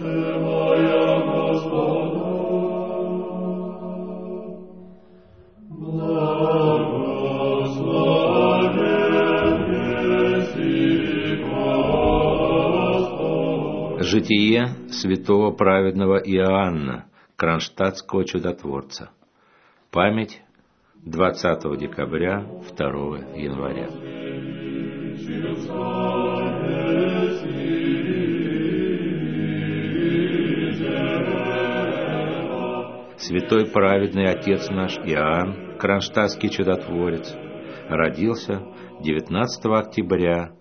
Житие святого праведного Иоанна, кронштадтского чудотворца. Память 20 декабря, 2 января. Святой праведный отец наш Иоанн, кронштадтский чудотворец, родился 19 октября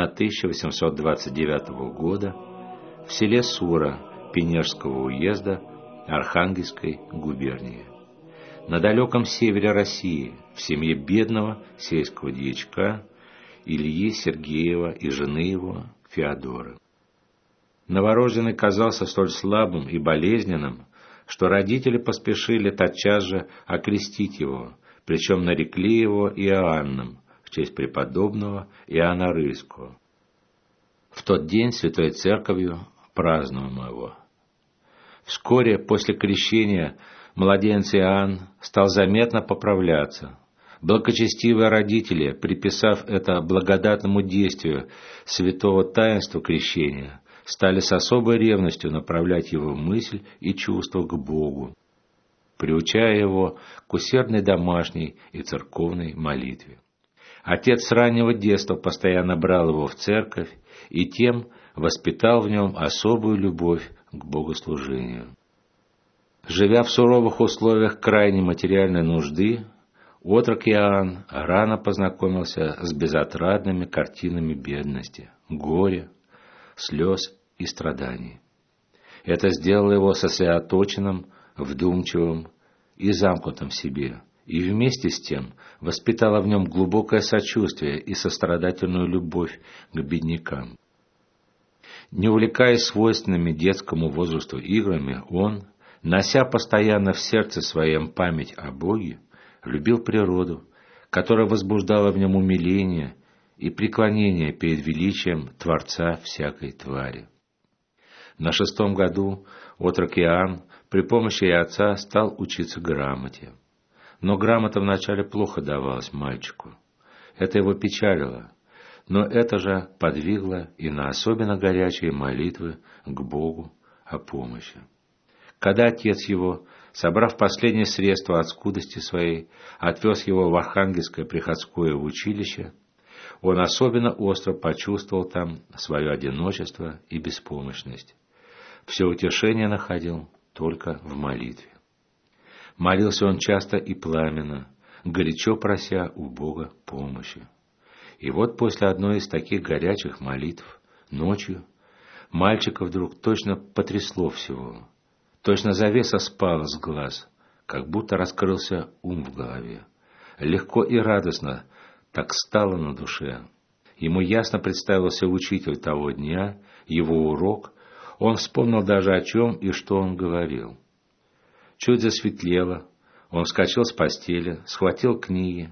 1829 года в селе Сура Пенежского уезда Архангельской губернии, на далеком севере России, в семье бедного сельского дьячка Ильи Сергеева и жены его Феодоры. Новорожденный казался столь слабым и болезненным, что родители поспешили тотчас же окрестить его, причем нарекли его Иоанном в честь преподобного Иоанна Рыльского. В тот день Святой Церковью празднуем его. Вскоре после крещения младенец Иоанн стал заметно поправляться. Благочестивые родители, приписав это благодатному действию святого таинства крещения, стали с особой ревностью направлять его мысль и чувства к Богу, приучая его к усердной домашней и церковной молитве. Отец с раннего детства постоянно брал его в церковь и тем воспитал в нем особую любовь к богослужению. Живя в суровых условиях крайней материальной нужды, отрок Иоанн рано познакомился с безотрадными картинами бедности, горя, слез и страданий. Это сделало его сосредоточенным, вдумчивым и замкнутым в себе, и вместе с тем воспитало в нем глубокое сочувствие и сострадательную любовь к беднякам. Не увлекаясь свойственными детскому возрасту играми, он, нося постоянно в сердце своем память о Боге, любил природу, которая возбуждала в нем умиление и преклонение перед величием Творца всякой твари. На 6-м году отрок Иоанн при помощи отца стал учиться грамоте. Но грамота вначале плохо давалась мальчику. Это его печалило, но это же подвигло и на особенно горячие молитвы к Богу о помощи. Когда отец его, собрав последние средства от скудости своей, отвез его в Архангельское приходское училище, он особенно остро почувствовал там свое одиночество и беспомощность. Все утешение находил только в молитве. Молился он часто и пламенно, горячо прося у Бога помощи. И вот после одной из таких горячих молитв, ночью, мальчика вдруг точно потрясло всего. Точно завеса спала с глаз, как будто раскрылся ум в голове. Легко и радостно так стало на душе. Ему ясно представился учитель того дня, его урок. Он вспомнил даже о чем и что он говорил. Чуть засветлело, он вскочил с постели, схватил книги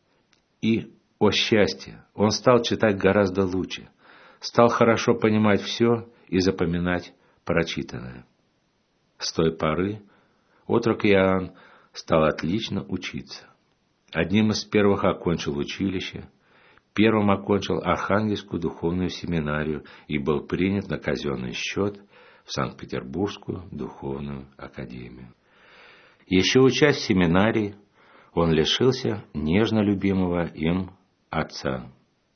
и, о счастье, он стал читать гораздо лучше, стал хорошо понимать все и запоминать прочитанное. С той поры отрок Иоанн стал отлично учиться. Одним из первых окончил училище, первым окончил Архангельскую духовную семинарию и был принят на казенный счет в Санкт-Петербургскую духовную академию. Еще учась в семинарии, он лишился нежно любимого им отца.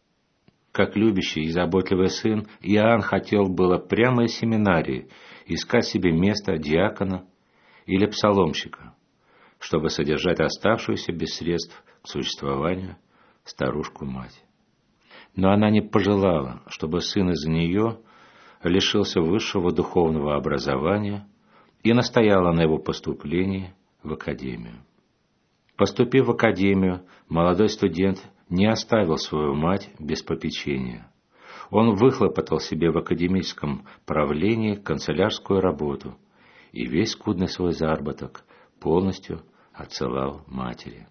Как любящий и заботливый сын, Иоанн хотел было прямо из семинарии искать себе место диакона или псаломщика, чтобы содержать оставшуюся без средств к существованию старушку-мать. Но она не пожелала, чтобы сын из-за нее лишился высшего духовного образования и настояла на его поступлении в академию. Поступив в академию, молодой студент не оставил свою мать без попечения. Он выхлопотал себе в академическом правлении канцелярскую работу и весь скудный свой заработок полностью отсылал матери.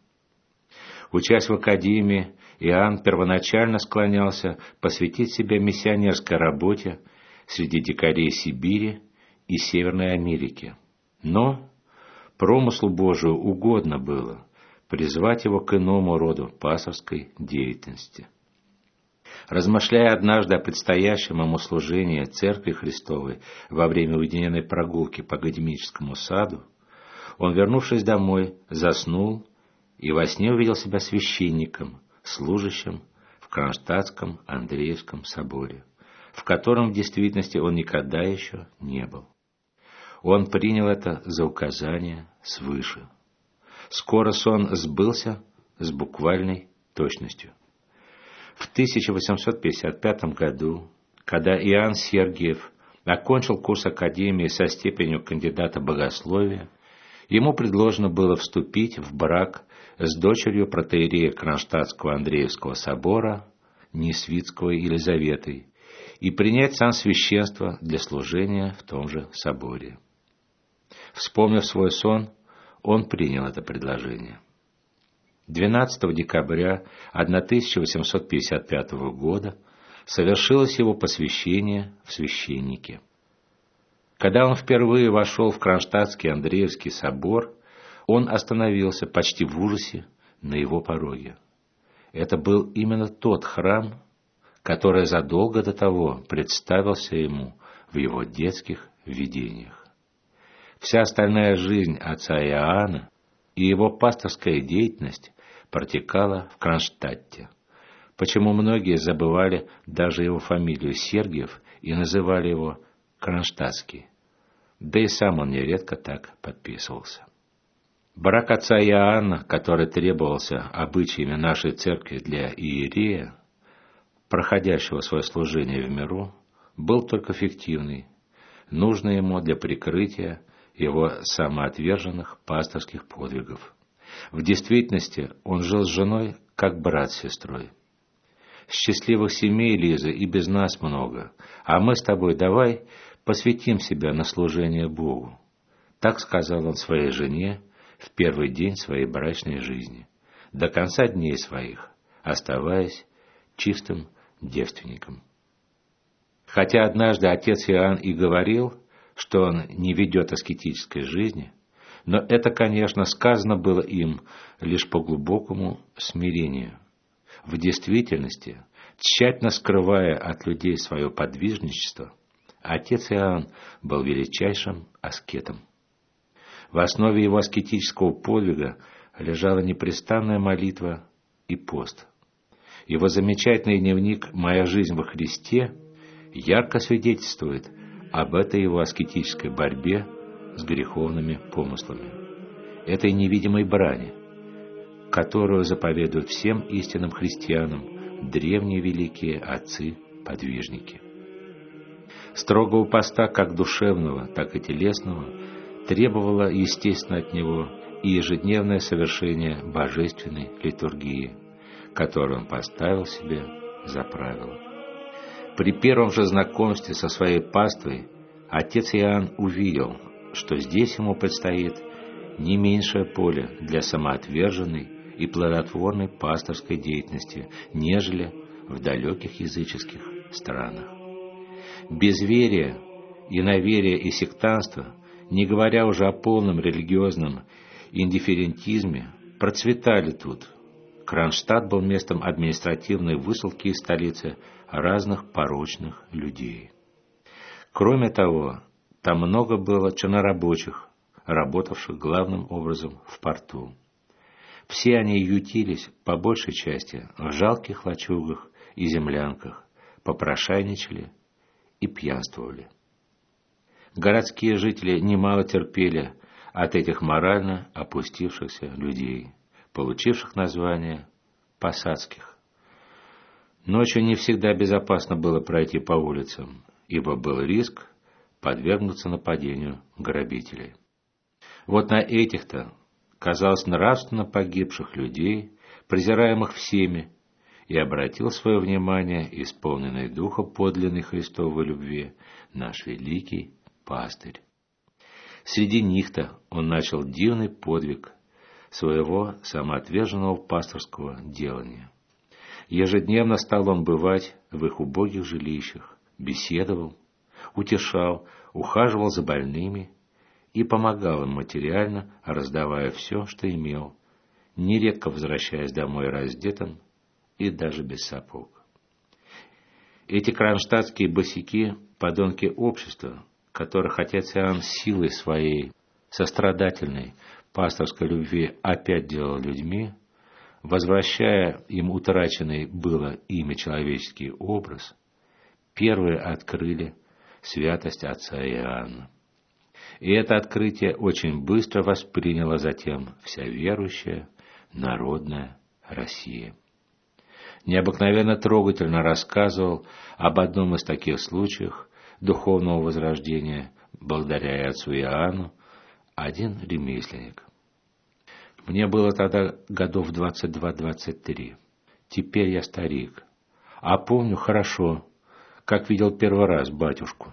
Учась в академии, Иоанн первоначально склонялся посвятить себя миссионерской работе среди дикарей Сибири и Северной Америки. Но промыслу Божию угодно было призвать его к иному роду пасторской деятельности. Размышляя однажды о предстоящем ему служении Церкви Христовой во время уединенной прогулки по Академическому саду, он, вернувшись домой, заснул и во сне увидел себя священником, служащим в Кронштадтском Андреевском соборе, в котором в действительности он никогда еще не был. Он принял это за указание свыше. Скоро сон сбылся с буквальной точностью. В 1855 году, когда Иоанн Сергиев окончил курс академии со степенью кандидата богословия, ему предложено было вступить в брак с дочерью протоиерея Кронштадтского Андреевского собора Несвицкого Елизаветой и принять сан священства для служения в том же соборе. Вспомнив свой сон, он принял это предложение. 12 декабря 1855 года совершилось его посвящение в священники. Когда он впервые вошел в Кронштадтский Андреевский собор, он остановился почти в ужасе на его пороге. Это был именно тот храм, который задолго до того представился ему в его детских видениях. Вся остальная жизнь отца Иоанна и его пасторская деятельность протекала в Кронштадте, почему многие забывали даже его фамилию Сергиев и называли его Кронштадтский, да и сам он нередко так подписывался. Брак отца Иоанна, который требовался обычаями нашей церкви для иерея, проходящего свое служение в миру, был только фиктивный, нужный ему для прикрытия его самоотверженных пасторских подвигов. В действительности он жил с женой, как брат с сестрой. Счастливых семей, Лиза, и без нас много, а мы с тобой давай посвятим себя на служение Богу. Так сказал он своей жене в первый день своей брачной жизни, до конца дней своих, оставаясь чистым девственником. Хотя однажды отец Иоанн и говорил, что он не ведет аскетической жизни, но это, конечно, сказано было им лишь по глубокому смирению. В действительности, тщательно скрывая от людей свое подвижничество, отец Иоанн был величайшим аскетом. В основе его аскетического подвига лежала непрестанная молитва и пост. Его замечательный дневник «Моя жизнь во Христе» ярко свидетельствует об этой его аскетической борьбе с греховными помыслами, этой невидимой брани, которую заповедуют всем истинным христианам древние великие отцы-подвижники. Строгого поста как душевного, так и телесного требовало, естественно, от него и ежедневное совершение божественной литургии, которую он поставил себе за правило. При первом же знакомстве со своей паствой отец Иоанн увидел, что здесь ему предстоит не меньшее поле для самоотверженной и плодотворной пасторской деятельности, нежели в далеких языческих странах. Безверие, иноверие и сектантство, не говоря уже о полном религиозном индифферентизме, процветали тут. Кронштадт был местом административной высылки из столицы разных порочных людей. Кроме того, там много было чернорабочих, работавших главным образом в порту. Все они ютились, по большей части, в жалких лачугах и землянках, попрошайничали и пьянствовали. Городские жители немало терпели от этих морально опустившихся людей, получивших название посадских. Ночью не всегда безопасно было пройти по улицам, ибо был риск подвергнуться нападению грабителей. Вот на этих-то, казалось, нравственно погибших людей, презираемых всеми, и обратил свое внимание, исполненный духа подлинной Христовой любви, наш великий пастырь. Среди них-то он начал дивный подвиг своего самоотверженного пасторского делания. Ежедневно стал он бывать в их убогих жилищах, беседовал, утешал, ухаживал за больными и помогал им материально, раздавая все, что имел, нередко возвращаясь домой раздетым и даже без сапог. Эти кронштадтские босяки – подонки общества, которых отец Иоанн силой своей сострадательной пасторской любви опять делал людьми, возвращая им утраченный было ими человеческий образ, первые открыли святость отца Иоанна. И это открытие очень быстро восприняла затем вся верующая народная Россия. Необыкновенно трогательно рассказывал об одном из таких случаев духовного возрождения, благодаря и отцу Иоанну, один ремесленник. Мне было тогда годов 22-23. Теперь я старик. А помню хорошо, как видел первый раз батюшку.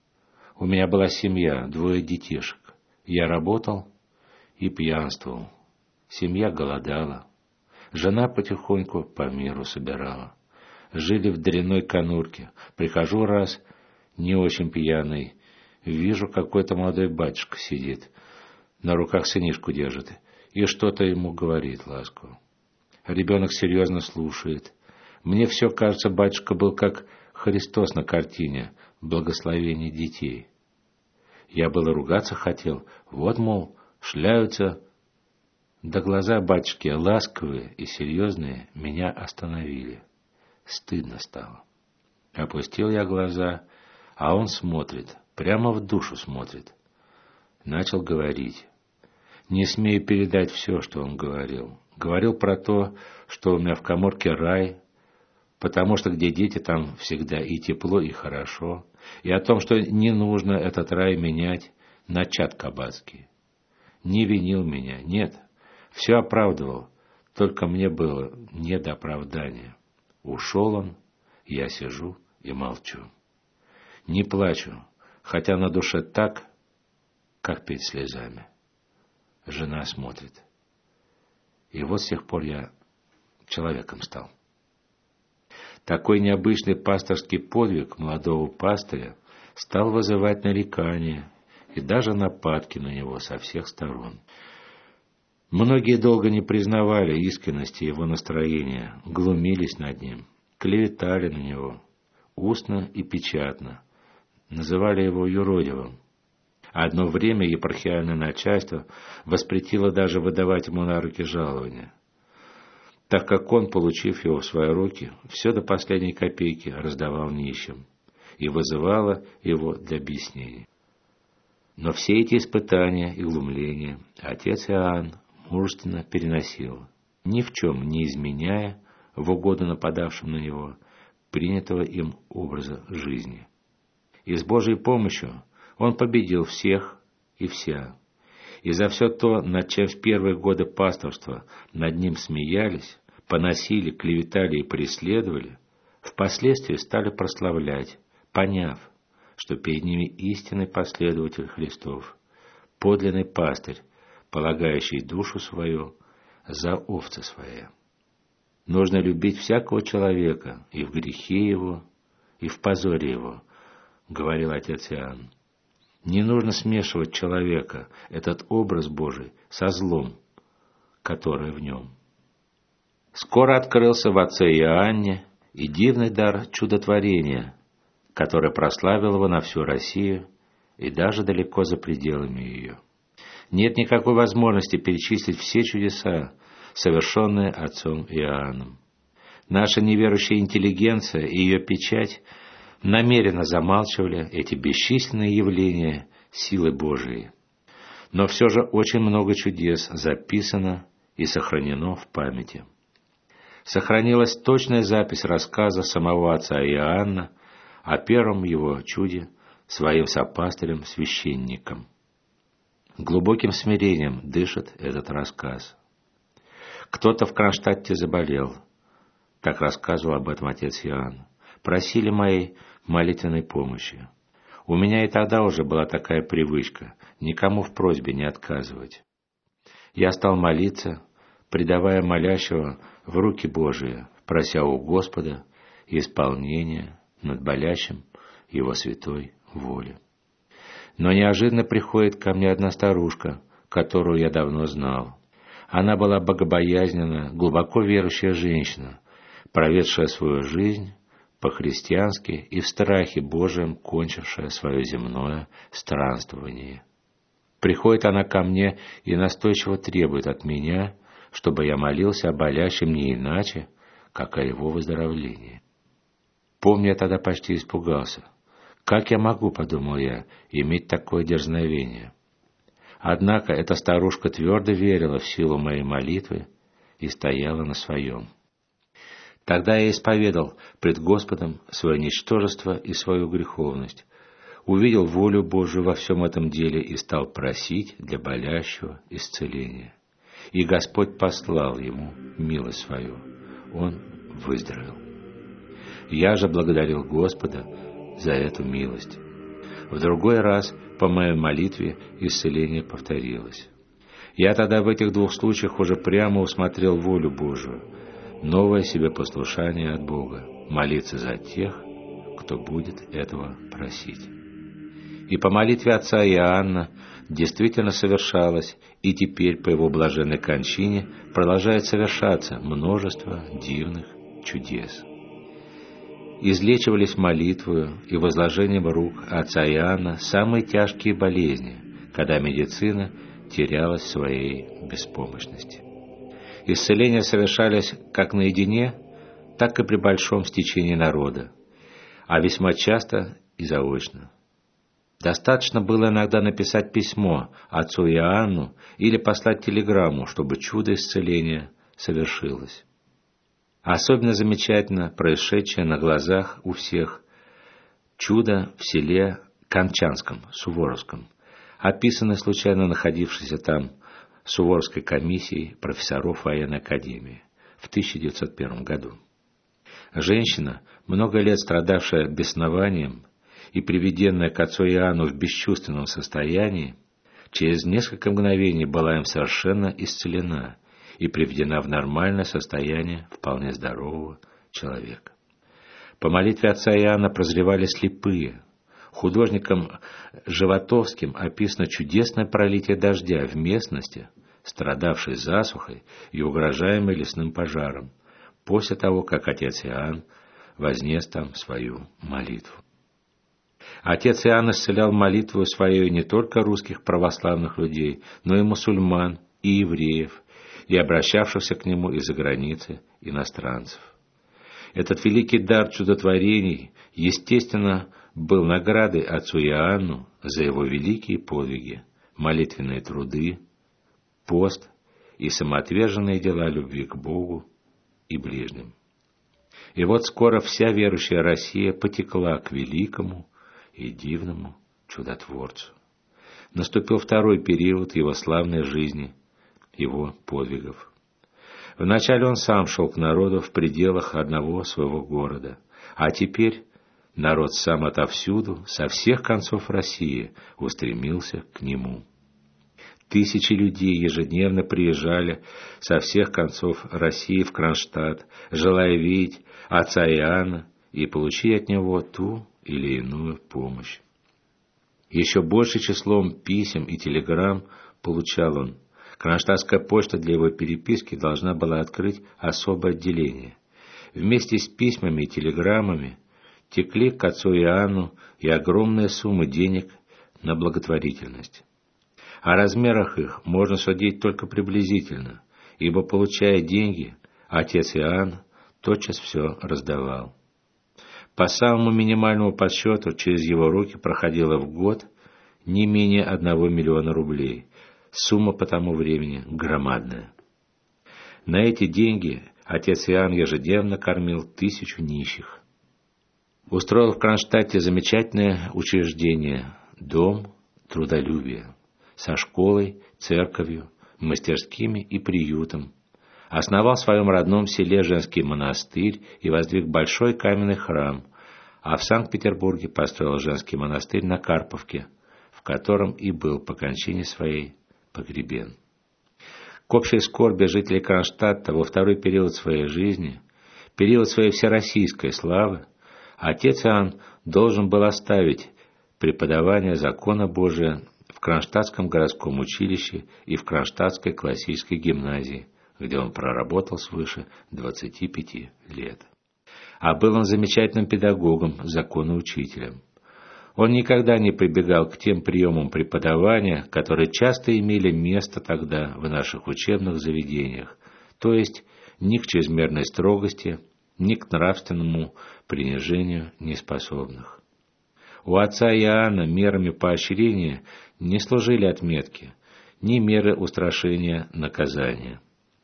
У меня была семья, 2 детишек. Я работал и пьянствовал. Семья голодала. Жена потихоньку по миру собирала. Жили в дрянной конурке. Прихожу раз, не очень пьяный. Вижу, какой-то молодой батюшка сидит. На руках сынишку держит. И что-то ему говорит ласково. Ребенок серьезно слушает. Мне все кажется, батюшка был как Христос на картине «Благословение детей». Я было ругаться хотел. Вот, мол, шляются. Да глаза батюшки, ласковые и серьезные, меня остановили. Стыдно стало. Опустил я глаза, а он смотрит, прямо в душу смотрит. Начал говорить. Не смею передать все, что он говорил. Говорил про то, что у меня в каморке рай, потому что где дети, там всегда и тепло, и хорошо, и о том, что не нужно этот рай менять на чад кабацкий. Не винил меня, нет, все оправдывал, только мне было не до оправдания. Ушел он, я сижу и молчу. Не плачу, хотя на душе так, как перед слезами. Жена смотрит. И вот с тех пор я человеком стал. Такой необычный пасторский подвиг молодого пастыря стал вызывать нарекания и даже нападки на него со всех сторон. Многие долго не признавали искренности его настроения, глумились над ним, клеветали на него, устно и печатно, называли его юродивым. Одно время епархиальное начальство воспретило даже выдавать ему на руки жалования, так как он, получив его в свои руки, все до последней копейки раздавал нищим, и вызывало его для объяснений. Но все эти испытания и глумления отец Иоанн мужественно переносил, ни в чем не изменяя в угоду нападавшим на него принятого им образа жизни. И с Божьей помощью он победил всех и вся. И за все то, над чем в первые годы пасторства над ним смеялись, поносили, клеветали и преследовали, впоследствии стали прославлять, поняв, что перед ними истинный последователь Христов, подлинный пастырь, полагающий душу свою за овцы свои. Нужно любить всякого человека и в грехе его, и в позоре его, говорил отец Иоанн. Не нужно смешивать человека, этот образ Божий, со злом, которое в нем. Скоро открылся в отце Иоанне и дивный дар чудотворения, который прославил его на всю Россию и даже далеко за пределами ее. Нет никакой возможности перечислить все чудеса, совершенные отцом Иоанном. Наша неверующая интеллигенция и ее печать намеренно замалчивали эти бесчисленные явления силы Божией. Но все же очень много чудес записано и сохранено в памяти. Сохранилась точная запись рассказа самого отца Иоанна о первом его чуде своим сопастырем-священником. Глубоким смирением дышит этот рассказ. Кто-то в Кронштадте заболел, так рассказывал об этом отец Иоанн. Просили моей молитвенной помощи. У меня и тогда уже была такая привычка, никому в просьбе не отказывать. Я стал молиться, предавая молящего в руки Божии, прося у Господа исполнения над болящим Его святой воли. Но неожиданно приходит ко мне одна старушка, которую я давно знал. Она была богобоязненная, глубоко верующая женщина, проведшая свою жизнь по-христиански и в страхе Божьем кончившая свое земное странствование. Приходит она ко мне и настойчиво требует от меня, чтобы я молился о болящем не иначе, как о его выздоровлении. Помню, я тогда почти испугался. Как я могу, подумал я, иметь такое дерзновение? Однако эта старушка твердо верила в силу моей молитвы и стояла на своем. Тогда я исповедал пред Господом свое ничтожество и свою греховность, увидел волю Божию во всем этом деле и стал просить для болящего исцеления. И Господь послал ему милость свою. Он выздоровел. Я же благодарил Господа за эту милость. В другой раз по моей молитве исцеление повторилось. Я тогда в этих двух случаях уже прямо усмотрел волю Божию, новое себе послушание от Бога, молиться за тех, кто будет этого просить. И по молитве отца Иоанна действительно совершалось, и теперь по его блаженной кончине продолжает совершаться множество дивных чудес. Излечивались молитвою и возложением рук отца Иоанна самые тяжкие болезни, когда медицина терялась в своей беспомощности. Исцеления совершались как наедине, так и при большом стечении народа, а весьма часто и заочно. Достаточно было иногда написать письмо отцу Иоанну или послать телеграмму, чтобы чудо исцеления совершилось. Особенно замечательно происшедшее на глазах у всех чудо в селе Камчанском, Суворовском, описанное случайно находившейся там Суворовской комиссией профессоров военной академии в 1901 году. Женщина, много лет страдавшая беснованием и приведенная к отцу Иоанну в бесчувственном состоянии, через несколько мгновений была им совершенно исцелена и приведена в нормальное состояние вполне здорового человека. По молитве отца Иоанна прозревали слепые. Художником Животовским описано чудесное пролитие дождя в местности, страдавшей засухой и угрожаемой лесным пожаром, после того, как отец Иоанн вознес там свою молитву. Отец Иоанн исцелял молитвою своей не только русских православных людей, но и мусульман, и евреев, и обращавшихся к нему из-за границы иностранцев. Этот великий дар чудотворений, естественно, был наградой отцу Иоанну за его великие подвиги, молитвенные труды, пост и самоотверженные дела любви к Богу и ближним. И вот скоро вся верующая Россия потекла к великому и дивному чудотворцу. Наступил второй период его славной жизни, его подвигов. Вначале он сам шел к народу в пределах одного своего города, а теперь народ сам отовсюду, со всех концов России, устремился к нему. Тысячи людей ежедневно приезжали со всех концов России в Кронштадт, желая видеть отца Иоанна и получить от него ту или иную помощь. Еще большим числом писем и телеграмм получал он. Кронштадтская почта для его переписки должна была открыть особое отделение. Вместе с письмами и телеграммами текли к отцу Иоанну и огромные суммы денег на благотворительность. О размерах их можно судить только приблизительно, ибо, получая деньги, отец Иоанн тотчас все раздавал. По самому минимальному подсчету через его руки проходило в год не менее 1 миллиона рублей. Сумма по тому времени громадная. На эти деньги отец Иоанн ежедневно кормил 1000 нищих. Устроил в Кронштадте замечательное учреждение «Дом трудолюбия» со школой, церковью, мастерскими и приютом. Основал в своем родном селе женский монастырь и воздвиг большой каменный храм, а в Санкт-Петербурге построил женский монастырь на Карповке, в котором и был по кончине своей погребен. К общей скорби жителей Кронштадта во второй период своей жизни, период своей всероссийской славы, отец Иоанн должен был оставить преподавания закона Божия в Кронштадтском городском училище и в Кронштадтской классической гимназии, где он проработал свыше 25 лет. А был он замечательным педагогом, законоучителем. Он никогда не прибегал к тем приемам преподавания, которые часто имели место тогда в наших учебных заведениях, то есть ни к чрезмерной строгости, ни к нравственному принижению неспособных. У отца Иоанна мерами поощрения не служили отметки, ни меры устрашения наказания.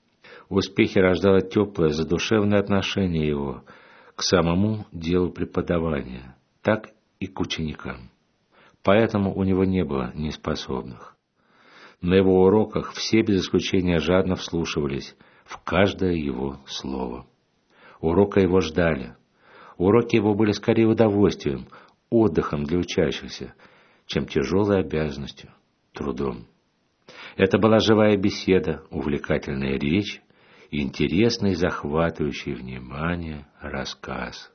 Успехи рождало теплое задушевное отношение его к самому делу преподавания, так и к ученикам. Поэтому у него не было неспособных. На его уроках все без исключения жадно вслушивались в каждое его слово. Урока его ждали. Уроки его были скорее удовольствием, отдыхом для учащихся, чем тяжелой обязанностью, трудом. Это была живая беседа, увлекательная речь, интересный, захватывающий внимание рассказ.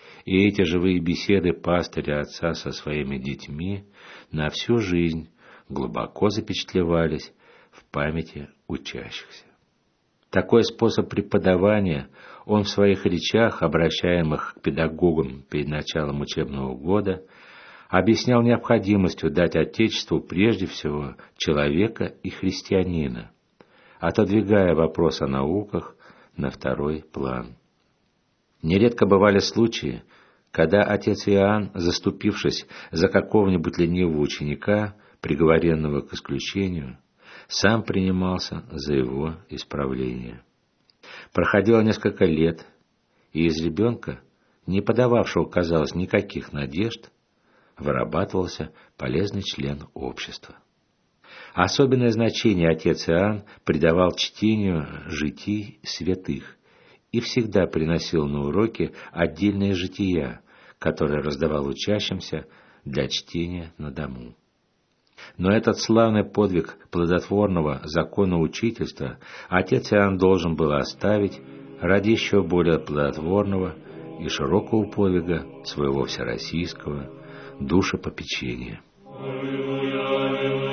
И эти живые беседы пастыря отца со своими детьми на всю жизнь глубоко запечатлевались в памяти учащихся. Такой способ преподавания он в своих речах, обращаемых к педагогам перед началом учебного года, объяснял необходимостью дать Отечеству прежде всего человека и христианина, отодвигая вопрос о науках на второй план. Нередко бывали случаи, когда отец Иоанн, заступившись за какого-нибудь ленивого ученика, приговоренного к исключению, сам принимался за его исправление. Проходило несколько лет, и из ребенка, не подававшего, казалось, никаких надежд, вырабатывался полезный член общества. Особенное значение отец Иоанн придавал чтению житий святых и всегда приносил на уроки отдельные жития, которые раздавал учащимся для чтения на дому. Но этот славный подвиг плодотворного законоучительства отец Иоанн должен был оставить ради еще более плодотворного и широкого подвига своего всероссийского душепопечения.